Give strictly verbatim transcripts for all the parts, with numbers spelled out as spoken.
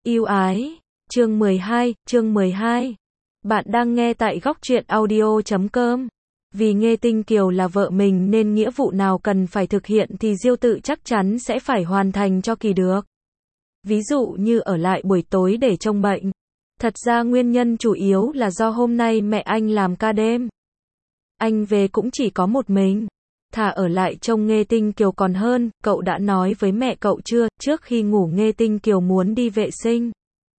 Yêu ái. Chương mười hai, chương mười hai. Bạn đang nghe tại góc truyện audio chấm com. Vì Nghê Tinh Kiều là vợ mình nên nghĩa vụ nào cần phải thực hiện thì Diêu Tự chắc chắn sẽ phải hoàn thành cho kỳ được. Ví dụ như ở lại buổi tối để trông bệnh. Thật ra nguyên nhân chủ yếu là do hôm nay mẹ anh làm ca đêm. Anh về cũng chỉ có một mình. Thà ở lại trông Nghê Tinh Kiều còn hơn. Cậu đã nói với mẹ cậu chưa? Trước khi ngủ Nghê Tinh Kiều muốn đi vệ sinh.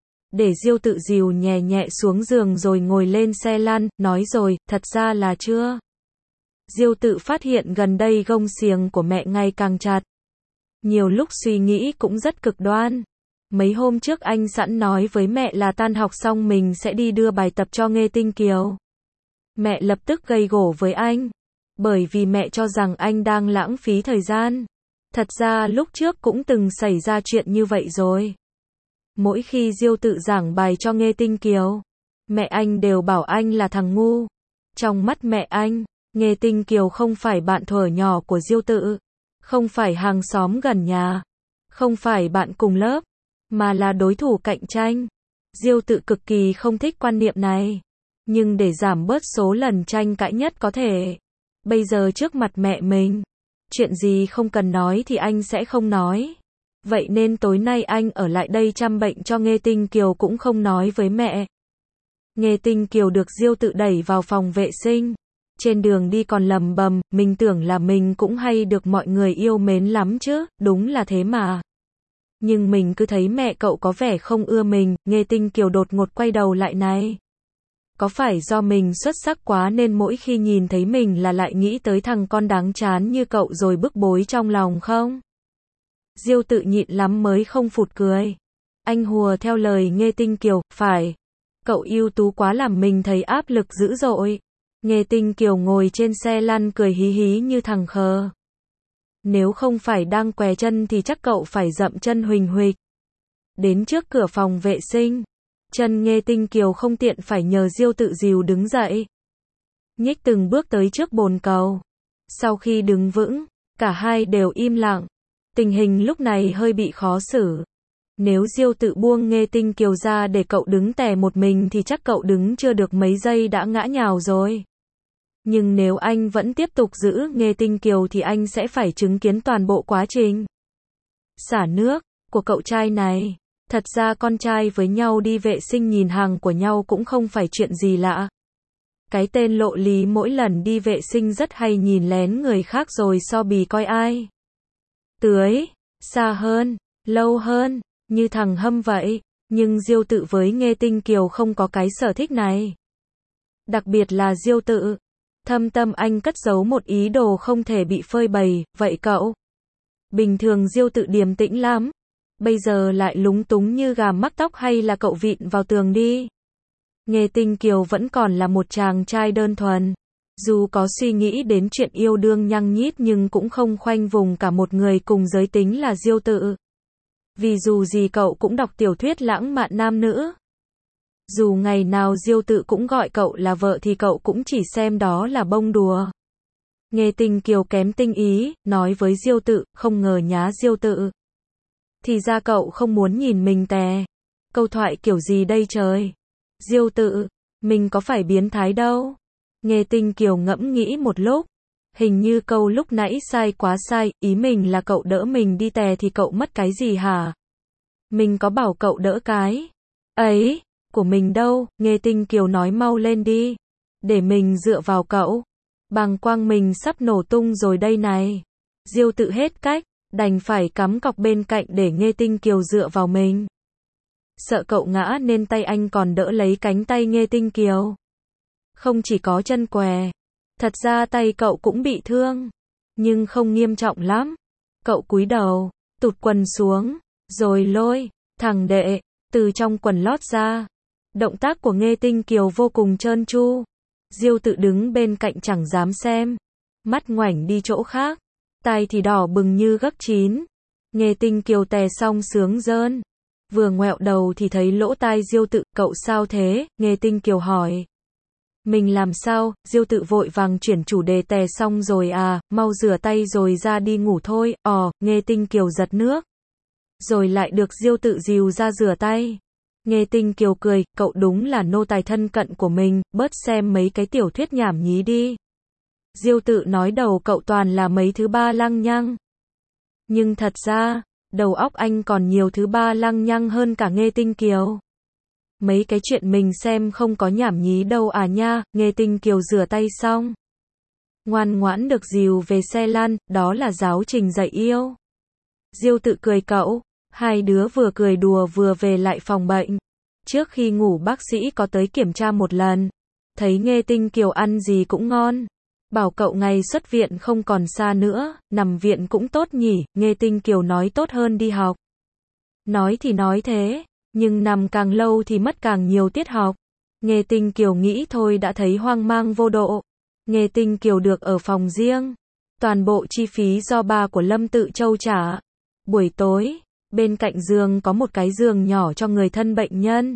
Để Diêu Tự dìu nhẹ nhẹ xuống giường rồi ngồi lên xe lăn, nói rồi, thật ra là chưa. Diêu Tự phát hiện gần đây gông xiềng của mẹ ngày càng chặt. Nhiều lúc suy nghĩ cũng rất cực đoan. Mấy hôm trước anh sẵn nói với mẹ là tan học xong mình sẽ đi đưa bài tập cho Nghê Tinh Kiều. Mẹ lập tức gây gổ với anh. Bởi vì mẹ cho rằng anh đang lãng phí thời gian. Thật ra lúc trước cũng từng xảy ra chuyện như vậy rồi. Mỗi khi Diêu Tự giảng bài cho Nghê Tinh Kiều, mẹ anh đều bảo anh là thằng ngu. Trong mắt mẹ anh, Nghê Tinh Kiều không phải bạn thuở nhỏ của Diêu Tự, không phải hàng xóm gần nhà, không phải bạn cùng lớp, mà là đối thủ cạnh tranh. Diêu Tự cực kỳ không thích quan niệm này, nhưng để giảm bớt số lần tranh cãi nhất có thể, bây giờ trước mặt mẹ mình, chuyện gì không cần nói thì anh sẽ không nói. Vậy nên tối nay anh ở lại đây chăm bệnh cho Nghê Tinh Kiều cũng không nói với mẹ. Nghê Tinh Kiều được Diêu Tự đẩy vào phòng vệ sinh. Trên đường đi còn lầm bầm, mình tưởng là mình cũng hay được mọi người yêu mến lắm chứ, đúng là thế mà. Nhưng mình cứ thấy mẹ cậu có vẻ không ưa mình. Nghê Tinh Kiều đột ngột quay đầu lại này. Có phải do mình xuất sắc quá nên mỗi khi nhìn thấy mình là lại nghĩ tới thằng con đáng chán như cậu rồi bức bối trong lòng không? Diêu Tự nhịn lắm mới không phụt cười. Anh hùa theo lời Nghê Tinh Kiều, phải. Cậu ưu tú quá làm mình thấy áp lực dữ dội. Nghê Tinh Kiều ngồi trên xe lăn cười hí hí như thằng khờ. Nếu không phải đang què chân thì chắc cậu phải dậm chân huỳnh huỵch. Đến trước cửa phòng vệ sinh, chân Nghê Tinh Kiều không tiện phải nhờ Diêu Tự dìu đứng dậy. Nhích từng bước tới trước bồn cầu. Sau khi đứng vững, cả hai đều im lặng. Tình hình lúc này hơi bị khó xử. Nếu Diêu Tự buông Nghê Tinh Kiều ra để cậu đứng tè một mình thì chắc cậu đứng chưa được mấy giây đã ngã nhào rồi. Nhưng nếu anh vẫn tiếp tục giữ Nghê Tinh Kiều thì anh sẽ phải chứng kiến toàn bộ quá trình xả nước của cậu trai này. Thật ra con trai với nhau đi vệ sinh nhìn hàng của nhau cũng không phải chuyện gì lạ. Cái tên Lộ Lý mỗi lần đi vệ sinh rất hay nhìn lén người khác rồi so bì coi ai tưới xa hơn, lâu hơn, như thằng Hâm vậy. Nhưng Diêu Tự với Nghê Tinh Kiều không có cái sở thích này. Đặc biệt là Diêu Tự. Thâm tâm anh cất giấu một ý đồ không thể bị phơi bày. Vậy cậu? Bình thường Diêu Tự điềm tĩnh lắm. Bây giờ lại lúng túng như gà mắc tóc hay là cậu vịn vào tường đi? Nghê Tinh Kiều vẫn còn là một chàng trai đơn thuần. Dù có suy nghĩ đến chuyện yêu đương nhăng nhít nhưng cũng không khoanh vùng cả một người cùng giới tính là Diêu Tự. Vì dù gì cậu cũng đọc tiểu thuyết lãng mạn nam nữ. Dù ngày nào Diêu Tự cũng gọi cậu là vợ thì cậu cũng chỉ xem đó là bông đùa. Nghê Tinh Kiều kém tinh ý, nói với Diêu Tự, không ngờ nhá Diêu Tự. Thì ra cậu không muốn nhìn mình tè. Câu thoại kiểu gì đây trời? Diêu Tự, mình có phải biến thái đâu. Nghê Tinh Kiều ngẫm nghĩ một lúc. Hình như câu lúc nãy sai quá sai, ý mình là cậu đỡ mình đi tè thì cậu mất cái gì hả? Mình có bảo cậu đỡ cái ấy của mình đâu. Nghê Tinh Kiều nói mau lên đi. Để mình dựa vào cậu. Bàng quang mình sắp nổ tung rồi đây này. Diêu Tự hết cách, đành phải cắm cọc bên cạnh để Nghê Tinh Kiều dựa vào mình. Sợ cậu ngã nên tay anh còn đỡ lấy cánh tay Nghê Tinh Kiều. Không chỉ có chân què. Thật ra tay cậu cũng bị thương. Nhưng không nghiêm trọng lắm. Cậu cúi đầu, tụt quần xuống, rồi lôi thằng đệ từ trong quần lót ra. Động tác của Nghê Tinh Kiều vô cùng trơn tru. Diêu Tự đứng bên cạnh chẳng dám xem. Mắt ngoảnh đi chỗ khác. Tai thì đỏ bừng như gấc chín. Nghê Tinh Kiều tè xong sướng rơn. Vừa ngoẹo đầu thì thấy lỗ tai Diêu Tự. Cậu sao thế? Nghê Tinh Kiều hỏi. Mình làm sao? Diêu Tự vội vàng chuyển chủ đề. Tè xong rồi à, mau rửa tay rồi ra đi ngủ thôi. Ồ, Nghê Tinh Kiều giật nước. rồi lại được Diêu Tự dìu ra rửa tay. Nghe Tinh Kiều cười, cậu đúng là nô tài thân cận của mình, bớt xem mấy cái tiểu thuyết nhảm nhí đi. Diêu Tự nói đầu cậu toàn là mấy thứ ba lăng nhăng. Nhưng thật ra, đầu óc anh còn nhiều thứ ba lăng nhăng hơn cả Nghe Tinh Kiều. Mấy cái chuyện mình xem không có nhảm nhí đâu à nha. Nghe Tinh Kiều rửa tay xong, ngoan ngoãn được dìu về xe lăn, đó là giáo trình dạy yêu. Diêu Tự cười cậu, hai đứa vừa cười đùa vừa về lại phòng bệnh. Trước khi ngủ bác sĩ có tới kiểm tra một lần, thấy Nghe Tinh Kiều ăn gì cũng ngon. Bảo cậu ngày xuất viện không còn xa nữa, nằm viện cũng tốt nhỉ. Nghe Tinh Kiều nói tốt hơn đi học. Nói thì nói thế, nhưng nằm càng lâu thì mất càng nhiều tiết học. Nghe Tinh Kiều nghĩ thôi đã thấy hoang mang vô độ. Nghe Tinh Kiều được ở phòng riêng, toàn bộ chi phí do ba của Lâm Tự Châu trả. Buổi tối, bên cạnh giường có một cái giường nhỏ cho người thân bệnh nhân.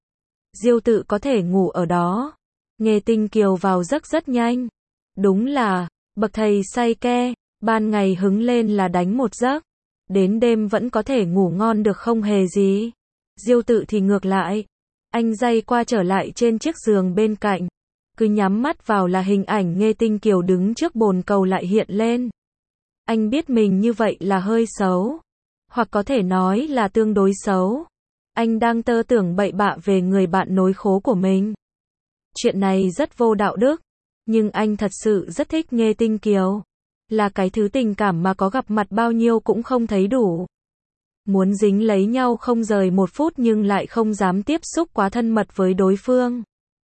Diêu Tự có thể ngủ ở đó. Nghe Tinh Kiều vào giấc rất nhanh. Đúng là, bậc thầy say ke, ban ngày hứng lên là đánh một giấc. Đến đêm vẫn có thể ngủ ngon được không hề gì. Diêu Tự thì ngược lại. Anh day qua trở lại trên chiếc giường bên cạnh. Cứ nhắm mắt vào là hình ảnh Nghe Tinh Kiều đứng trước bồn cầu lại hiện lên. Anh biết mình như vậy là hơi xấu. Hoặc có thể nói là tương đối xấu. Anh đang tơ tưởng bậy bạ về người bạn nối khố của mình. Chuyện này rất vô đạo đức. Nhưng anh thật sự rất thích Nghe Tinh Kiều. Là cái thứ tình cảm mà có gặp mặt bao nhiêu cũng không thấy đủ. Muốn dính lấy nhau không rời một phút nhưng lại không dám tiếp xúc quá thân mật với đối phương.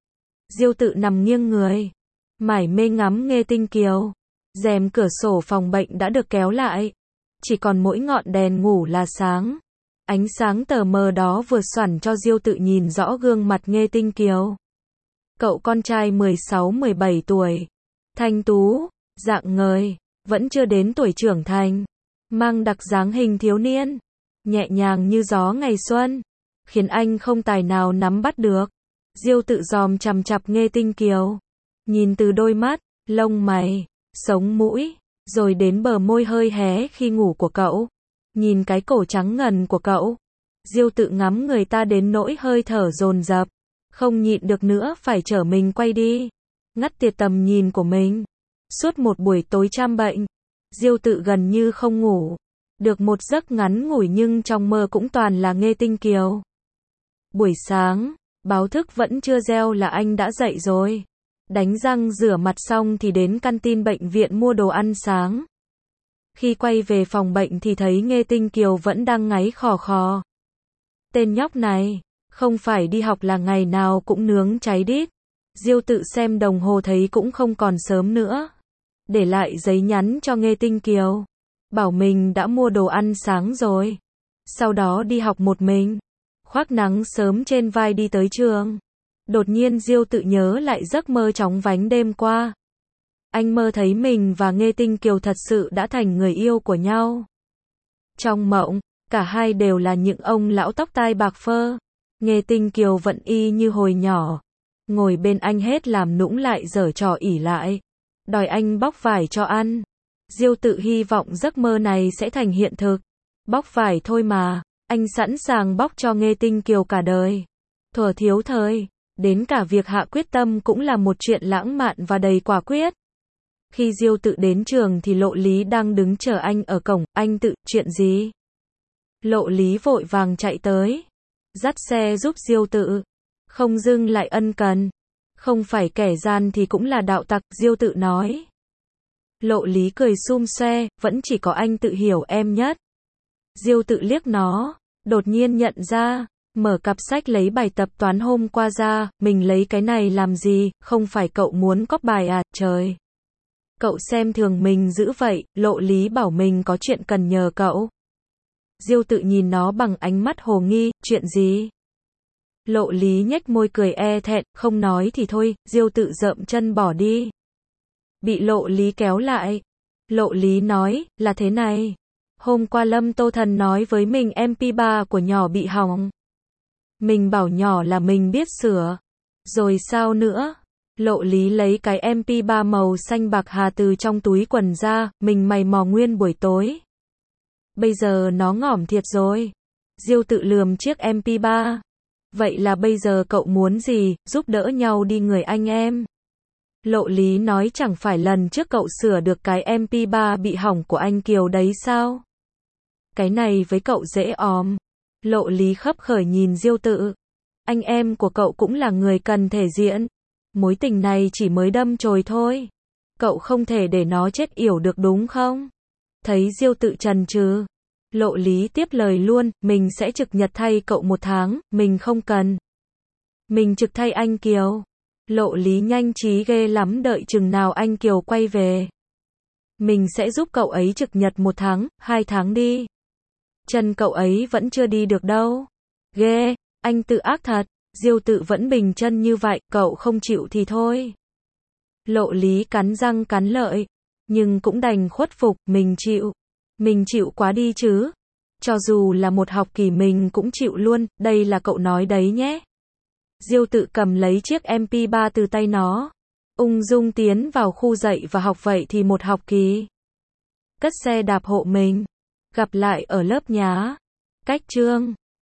Diêu Tự nằm nghiêng người, mải mê ngắm Nghe Tinh Kiều. Rèm cửa sổ phòng bệnh đã được kéo lại. Chỉ còn mỗi ngọn đèn ngủ là sáng. Ánh sáng tờ mờ đó vừa xoẳn cho Diêu Tự nhìn rõ gương mặt Nghe Tinh Kiều. Cậu con trai mười sáu mười bảy tuổi. Thanh tú, dạng ngời, vẫn chưa đến tuổi trưởng thành. Mang đặc dáng hình thiếu niên. Nhẹ nhàng như gió ngày xuân. Khiến anh không tài nào nắm bắt được. Diêu Tự dòm chằm chằm Nghe Tinh Kiều. Nhìn từ đôi mắt, lông mày, sống mũi, rồi đến bờ môi hơi hé khi ngủ của cậu. Nhìn cái cổ trắng ngần của cậu. Diêu Tự ngắm người ta đến nỗi hơi thở dồn dập. Không nhịn được nữa phải trở mình quay đi. Ngắt tiệt tầm nhìn của mình. Suốt một buổi tối chăm bệnh, Diêu Tự gần như không ngủ. Được một giấc ngắn ngủi nhưng trong mơ cũng toàn là Nghe Tinh Kiều. Buổi sáng, báo thức vẫn chưa reo là anh đã dậy rồi. Đánh răng rửa mặt xong thì đến canteen bệnh viện mua đồ ăn sáng. Khi quay về phòng bệnh thì thấy Nghe Tinh Kiều vẫn đang ngáy khò khò. Tên nhóc này, không phải đi học là ngày nào cũng nướng cháy đít. Diêu Tự xem đồng hồ thấy cũng không còn sớm nữa. Để lại giấy nhắn cho Nghe Tinh Kiều. Bảo mình đã mua đồ ăn sáng rồi. Sau đó đi học một mình. Khoác nắng sớm trên vai đi tới trường. Đột nhiên Diêu Tự nhớ lại giấc mơ chóng vánh đêm qua. Anh mơ thấy mình và Nghe Tinh Kiều thật sự đã thành người yêu của nhau. Trong mộng, cả hai đều là những ông lão tóc tai bạc phơ. Nghe Tinh Kiều vẫn y như hồi nhỏ. Ngồi bên anh hết làm nũng lại giở trò ỉ lại. Đòi anh bóc vải cho ăn. Diêu Tự hy vọng giấc mơ này sẽ thành hiện thực. Bóc vải thôi mà, anh sẵn sàng bóc cho Nghe Tinh Kiều cả đời. Thuở thiếu thời, đến cả việc hạ quyết tâm cũng là một chuyện lãng mạn và đầy quả quyết. Khi Diêu Tự đến trường thì Lộ Lý đang đứng chờ anh ở cổng. Anh Tự, chuyện gì? Lộ Lý vội vàng chạy tới, dắt xe giúp Diêu Tự. Không dưng lại ân cần. Không phải kẻ gian thì cũng là đạo tặc, Diêu Tự nói. Lộ Lý cười sum xoe, vẫn chỉ có anh Tự hiểu em nhất. Diêu Tự liếc nó, đột nhiên nhận ra, mở cặp sách lấy bài tập toán hôm qua ra, mình lấy cái này làm gì, không phải cậu muốn cóp bài à, trời. Cậu xem thường mình dữ vậy, Lộ Lý bảo mình có chuyện cần nhờ cậu. Diêu Tự nhìn nó bằng ánh mắt hồ nghi, chuyện gì? Lộ Lý nhếch môi cười e thẹn, không nói thì thôi, Diêu Tự dậm chân bỏ đi. Bị Lộ Lý kéo lại. Lộ Lý nói, là thế này. Hôm qua Lâm Tô Thần nói với mình em pê ba của nhỏ bị hỏng. Mình bảo nhỏ là mình biết sửa. Rồi sao nữa? Lộ Lý lấy cái em pê ba màu xanh bạc hà từ trong túi quần ra, mình mày mò nguyên buổi tối. Bây giờ nó ngỏm thiệt rồi. Diêu Tự lườm chiếc em pê ba. Vậy là bây giờ cậu muốn gì, giúp đỡ nhau đi người anh em. Lộ Lý nói chẳng phải lần trước cậu sửa được cái em pê ba bị hỏng của anh Kiều đấy sao? Cái này với cậu dễ òm. Lộ Lý khấp khởi nhìn Diêu Tự. Anh em của cậu cũng là người cần thể diện. Mối tình này chỉ mới đâm chồi thôi. Cậu không thể để nó chết yểu được đúng không? Thấy Diêu Tự chần chừ, Lộ Lý tiếp lời luôn, mình sẽ trực nhật thay cậu một tháng, mình không cần. Mình trực thay anh Kiều. Lộ Lý nhanh trí ghê lắm, đợi chừng nào anh Kiều quay về. Mình sẽ giúp cậu ấy trực nhật một tháng, hai tháng đi. Chân cậu ấy vẫn chưa đi được đâu. Ghê, anh Tự ác thật. Diêu Tự vẫn bình chân như vậy, cậu không chịu thì thôi. Lộ Lý cắn răng cắn lợi, nhưng cũng đành khuất phục, mình chịu. Mình chịu quá đi chứ. Cho dù là một học kỳ mình cũng chịu luôn, đây là cậu nói đấy nhé. Diêu Tự cầm lấy chiếc em pê ba từ tay nó. Ung dung tiến vào khu dạy và học, vậy thì một học kỳ. Cất xe đạp hộ mình. Gặp lại ở lớp nhá. Cách chương.